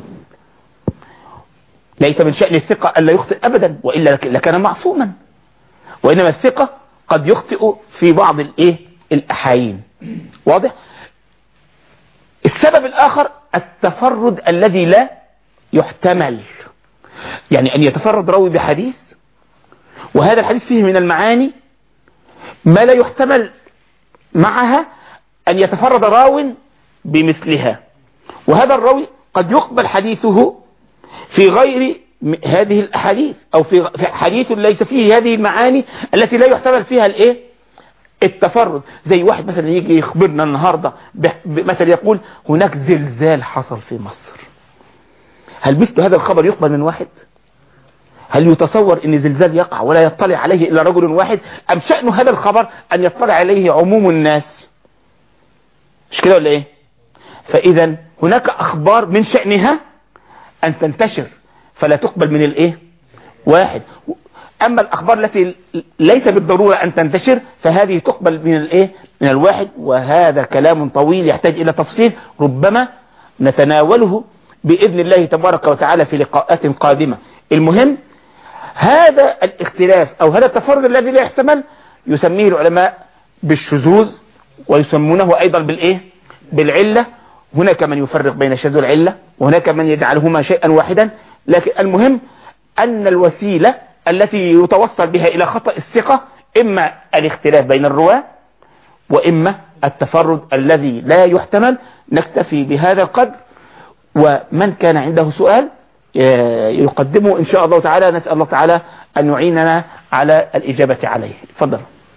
ليس من شأن الثقة ألا يخطئ أبدا، وإلا لكان معصوما. وإنما الثقة قد يخطئ في بعض الإيه الأحايين. واضح؟ السبب الآخر التفرد الذي لا يحتمل، يعني أن يتفرد راوي بحديث وهذا الحديث فيه من المعاني ما لا يحتمل معها أن يتفرد راو بمثلها، وهذا الراوي قد يقبل حديثه في غير هذه الأحاديث أو في حديث ليس فيه هذه المعاني التي لا يحتمل فيها الإيه التفرد. زي واحد مثلا يجي يخبرنا النهاردة مثلا يقول هناك زلزال حصل في مصر، هل مثل هذا الخبر يقبل من واحد؟ هل يتصور ان زلزال يقع ولا يطلع عليه الا رجل واحد؟ ام شأن هذا الخبر ان يطلع عليه عموم الناس؟ مش كده ولا ايه؟ فاذا هناك اخبار من شأنها ان تنتشر فلا تقبل من الايه واحد، اما الاخبار التي ليس بالضرورة ان تنتشر فهذه تقبل من الايه من الواحد. وهذا كلام طويل يحتاج الى تفصيل، ربما نتناوله بإذن الله تبارك وتعالى في لقاءات قادمة. المهم هذا الاختلاف أو هذا التفرد الذي لا يحتمل يسميه العلماء بالشذوذ، ويسمونه أيضا بالإيه بالعلة. هناك من يفرق بين الشذوذ والعلة، وهناك من يجعلهما شيئا واحدا، لكن المهم أن الوسيلة التي يتوصل بها إلى خطأ الثقة إما الاختلاف بين الرواة وإما التفرد الذي لا يحتمل. نكتفي بهذا القدر، ومن كان عنده سؤال يقدمه إن شاء الله تعالى. نسأل الله تعالى أن يعيننا على الإجابة عليه. تفضل.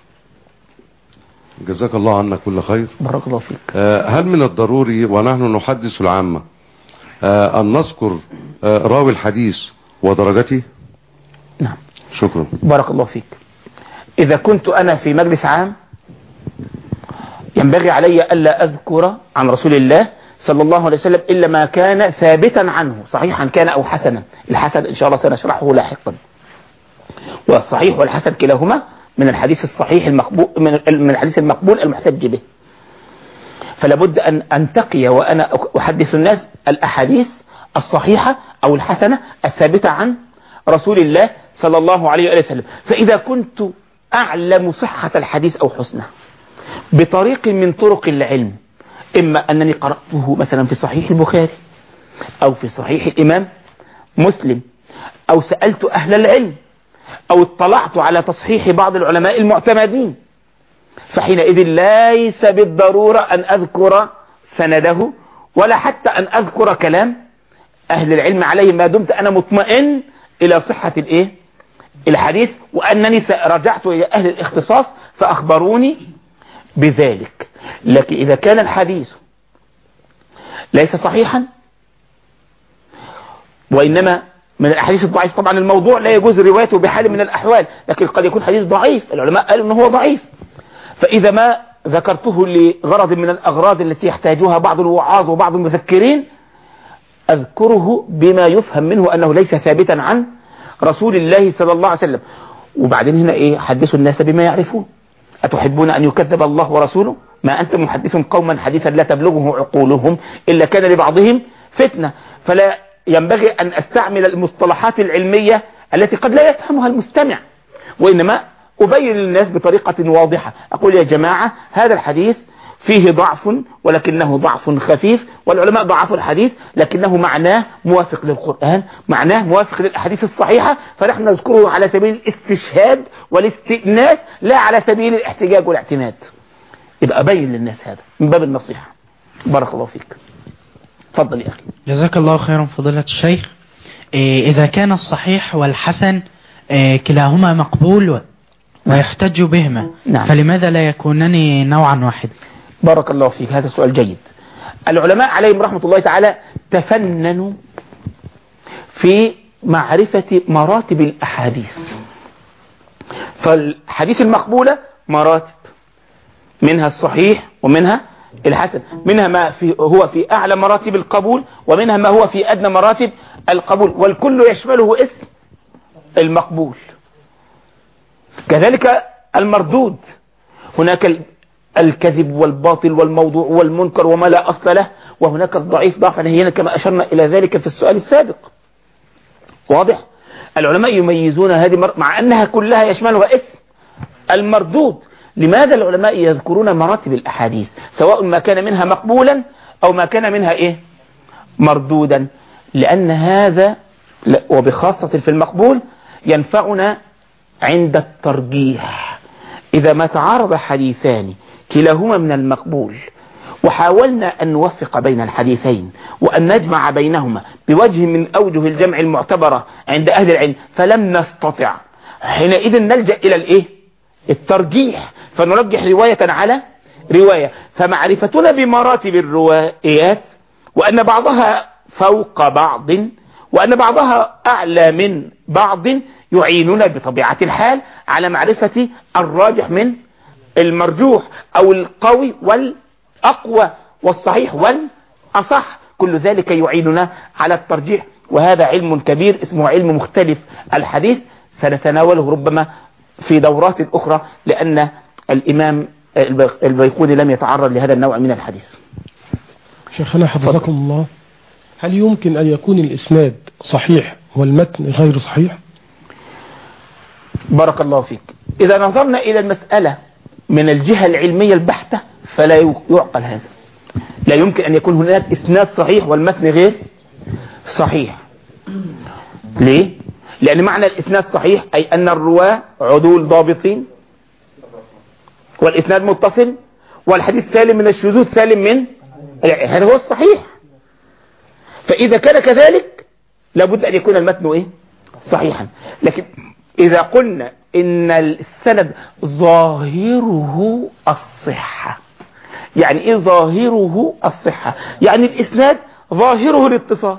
جزاك الله عنا كل خير. بارك الله فيك. هل من الضروري ونحن نحدث العامة أن نذكر راوي الحديث ودرجته؟ نعم. شكرا. بارك الله فيك. إذا كنت أنا في مجلس عام ينبغي علي ألا أذكر عن رسول الله صلى الله عليه وسلم إلا ما كان ثابتا عنه، صحيحا كان أو حسنا. الحسن إن شاء الله سنشرحه لاحقا، والصحيح والحسن كلاهما من الحديث الصحيح المقبول من الحديث المقبول المحتج به. فلا بد أن أنتقي وأنا أحدث الناس الأحاديث الصحيحة أو الحسنة الثابتة عن رسول الله صلى الله عليه وسلم. فإذا كنت أعلم صحة الحديث أو حسنه بطريق من طرق العلم، إما أنني قرأته مثلا في صحيح البخاري أو في صحيح الإمام مسلم، أو سألت أهل العلم او اطلعت على تصحيح بعض العلماء المعتمدين، فحينئذ ليس بالضرورة ان اذكر سنده ولا حتى ان اذكر كلام اهل العلم عليه، ما دمت انا مطمئن الى صحة الايه الحديث، وانني رجعت الى اهل الاختصاص فاخبروني بذلك. لكن اذا كان الحديث ليس صحيحا، وانما من الاحاديث الضعيف، طبعا الموضوع لا يجوز روايته بحال من الاحوال، لكن قد يكون حديث ضعيف العلماء قالوا انه هو ضعيف، فاذا ما ذكرته لغرض من الاغراض التي يحتاجها بعض الوعاظ وبعض المذكرين اذكره بما يفهم منه انه ليس ثابتا عن رسول الله صلى الله عليه وسلم. وبعدين هنا ايه؟ حدثوا الناس بما يعرفون. اتحبون ان يكذب الله ورسوله؟ ما انت محدث قوما حديثا لا تبلغه عقولهم الا كان لبعضهم فتنة. فلا ينبغي ان استعمل المصطلحات العلمية التي قد لا يفهمها المستمع، وانما ابين للناس بطريقة واضحة. اقول يا جماعة هذا الحديث فيه ضعف ولكنه ضعف خفيف، والعلماء ضعفوا الحديث لكنه معناه موافق للقرآن، معناه موافق للأحاديث الصحيحة، فنحن نذكره على سبيل الاستشهاد والاستئناس لا على سبيل الاحتجاج والاعتماد. يبقى بين للناس هذا من باب النصيحة. بارك الله فيك. تفضل يا أخي. جزاك الله خيرا فضيلة الشيخ. إذا كان الصحيح والحسن كلاهما مقبول ويحتج بهما، نعم. فلماذا لا يكونان نوعا واحدا؟ بارك الله فيك، هذا سؤال جيد. العلماء عليهم رحمة الله تعالى تفننوا في معرفة مراتب الأحاديث. فالحديث المقبولة مراتب، منها الصحيح ومنها الحسن، منها ما في هو في أعلى مراتب القبول ومنها ما هو في أدنى مراتب القبول، والكل يشمله اسم المقبول. كذلك المردود، هناك الكذب والباطل والموضوع والمنكر وما لا أصل له، وهناك الضعيف ضعفا هينا كما أشرنا إلى ذلك في السؤال السابق. واضح؟ العلماء يميزون هذه مر... مع أنها كلها يشملها اسم المردود. لماذا العلماء يذكرون مراتب الأحاديث سواء ما كان منها مقبولا أو ما كان منها إيه مردودا؟ لأن هذا وبخاصة في المقبول ينفعنا عند الترجيح. إذا ما تعارض حديثان كلاهما من المقبول وحاولنا أن نوفق بين الحديثين وأن نجمع بينهما بوجه من أوجه الجمع المعتبرة عند أهل العلم فلم نستطع، حينئذ نلجأ إلى الإيه؟ الترجيح، فنرجح رواية على رواية. فمعرفتنا بمراتب الروايات وأن بعضها فوق بعض وأن بعضها أعلى من بعض يعيننا بطبيعة الحال على معرفة الراجح من المرجوح، أو القوي والأقوى والصحيح والأصح. كل ذلك يعيننا على الترجيح، وهذا علم كبير اسمه علم مختلف الحديث، سنتناوله ربما في دورات أخرى، لأن الإمام البيقوني لم يتعرض لهذا النوع من الحديث. شيخنا حفظكم الله، هل يمكن أن يكون الإسناد صحيح والمتن غير صحيح؟ بارك الله فيك. إذا نظرنا إلى المسألة من الجهة العلمية البحتة فلا يعقل هذا. لا يمكن أن يكون هناك إسناد صحيح والمتن غير صحيح. ليه؟ لأن معنى الإسناد صحيح أي أن الرواة عدول ضابطين، والإسناد متصل، والحديث سالم من الشذوذ سالم من، هذا هو الصحيح. فإذا كان كذلك لابد أن يكون المتن إيه؟ صحيحا. لكن إذا قلنا إن السند ظاهره الصحة، يعني إيه ظاهره الصحة؟ يعني الإسناد ظاهره الاتصال،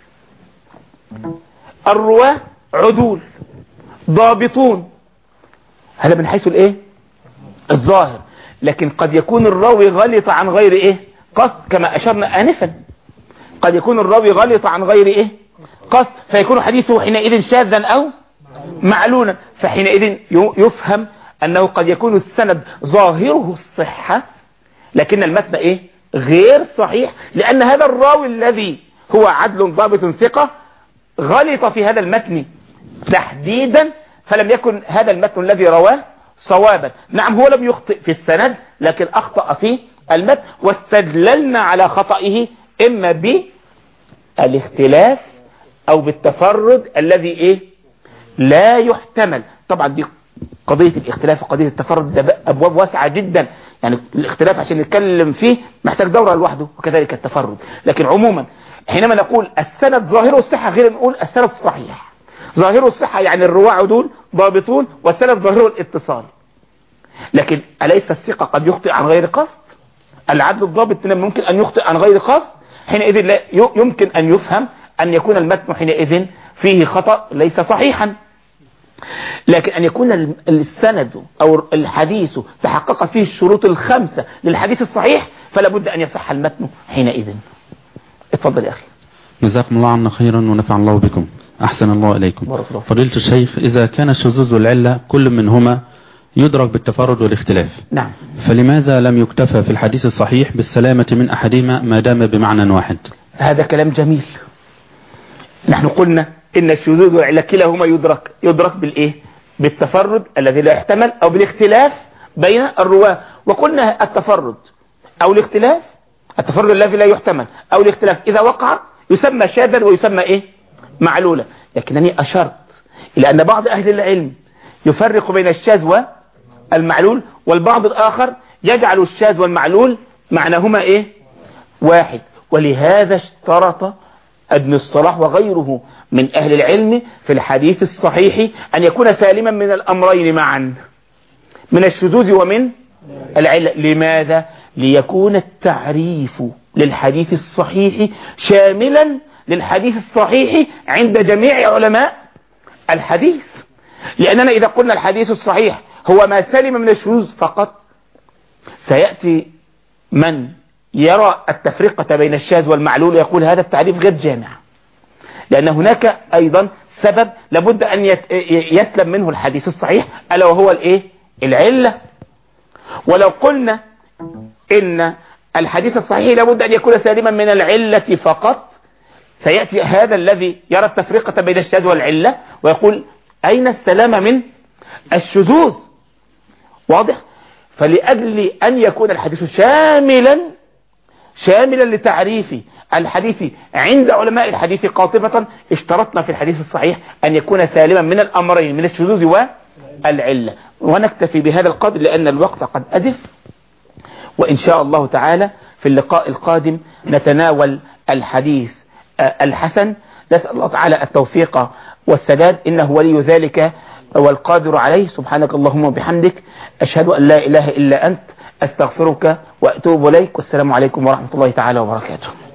الرواة عدول ضابطون، هذا من حيث الإيه؟ الظاهر. لكن قد يكون الراوي غلط عن غير إيه؟ قصد، كما أشرنا آنفا. قد يكون الراوي غلط عن غير إيه؟ قصد، فيكون حديثه حينئذ شاذا أو معلونا، فحينئذ يفهم أنه قد يكون السند ظاهره الصحة لكن المتن إيه؟ غير صحيح، لأن هذا الراوي الذي هو عدل ضابط ثقة غلط في هذا المتن تحديدا، فلم يكن هذا المتن الذي رواه صوابا. نعم هو لم يخطئ في السند لكن أخطأ في المتن، واستدللنا على خطئه إما بالاختلاف أو بالتفرد الذي إيه؟ لا يحتمل. طبعا دي قضية الاختلاف وقضية التفرد ده أبواب واسعة جدا، يعني الاختلاف عشان نتكلم فيه محتاج دورة لوحده، وكذلك التفرد. لكن عموما حينما نقول السند ظاهره الصحة غير نقول السند الصحيح. ظاهره الصحة يعني الرواة عدول ضابطون، والسند ظاهره الاتصال. لكن أليس الثقة قد يخطئ عن غير قصد؟ العدل الضابط ممكن أن يخطئ عن غير قصد، حينئذ لا يمكن أن يفهم أن يكون المتن حينئذ فيه خطأ ليس صحيحا. لكن أن يكون السند أو الحديث تحقق فيه الشروط الخمسة للحديث الصحيح فلا بد أن يصح المتن حينئذ. اتفضل يا أخي. جزاكم الله عنا خيرا ونفع الله بكم. أحسن الله إليكم. فضيلة الشيخ، إذا كان الشذوذ والعلة كل منهما يدرك بالتفرد والاختلاف، نعم، فلماذا لم يكتفى في الحديث الصحيح بالسلامة من أحدهما ما دام بمعنى واحد؟ هذا كلام جميل. نحن قلنا إن الشذوذ والعلة كلاهما يدرك يدرك بالإيه؟ بالتفرد الذي لا يحتمل، أو بالاختلاف بين الرواة. وقلنا التفرد أو الاختلاف، التفرد الذي لا يحتمل أو الاختلاف إذا وقع يسمى شاذا ويسمى إيه؟ معلولا. لكنني أشرت إلى أن بعض أهل العلم يفرق بين الشاذ والمعلول، والبعض الآخر يجعل الشاذ والمعلول معناهما إيه؟ واحد. ولهذا اشترط ابن الصلاح وغيره من أهل العلم في الحديث الصحيح أن يكون سالما من الأمرين معا، من الشذوذ ومن العلة. لماذا؟ ليكون التعريف للحديث الصحيح شاملا للحديث الصحيح عند جميع علماء الحديث. لأننا إذا قلنا الحديث الصحيح هو ما سلم من الشذوذ فقط، سيأتي من يرى التفرقة بين الشاذ والمعلول يقول هذا التعريف غير جامع، لأن هناك أيضا سبب لابد أن يسلم منه الحديث الصحيح، ألا وهو الإيه؟ العلة. ولو قلنا إن الحديث الصحيح لابد أن يكون سالما من العلة فقط، سيأتي هذا الذي يرى التفرقة بين الشاذ والعلة ويقول أين السلامة من الشذوذ؟ واضح؟ فلأجل أن يكون الحديث شاملا شاملا لتعريف الحديث عند علماء الحديث قاطبة، اشترطنا في الحديث الصحيح أن يكون سالما من الأمرين، من الشذوذ والعلة. ونكتفي بهذا القدر لأن الوقت قد أدف، وإن شاء الله تعالى في اللقاء القادم نتناول الحديث الحسن. نسأل الله تعالى التوفيق والسداد، إنه ولي ذلك والقادر عليه. سبحانك اللهم وبحمدك، أشهد أن لا إله إلا أنت، أستغفرك وأتوب إليك، والسلام عليكم ورحمة الله تعالى وبركاته.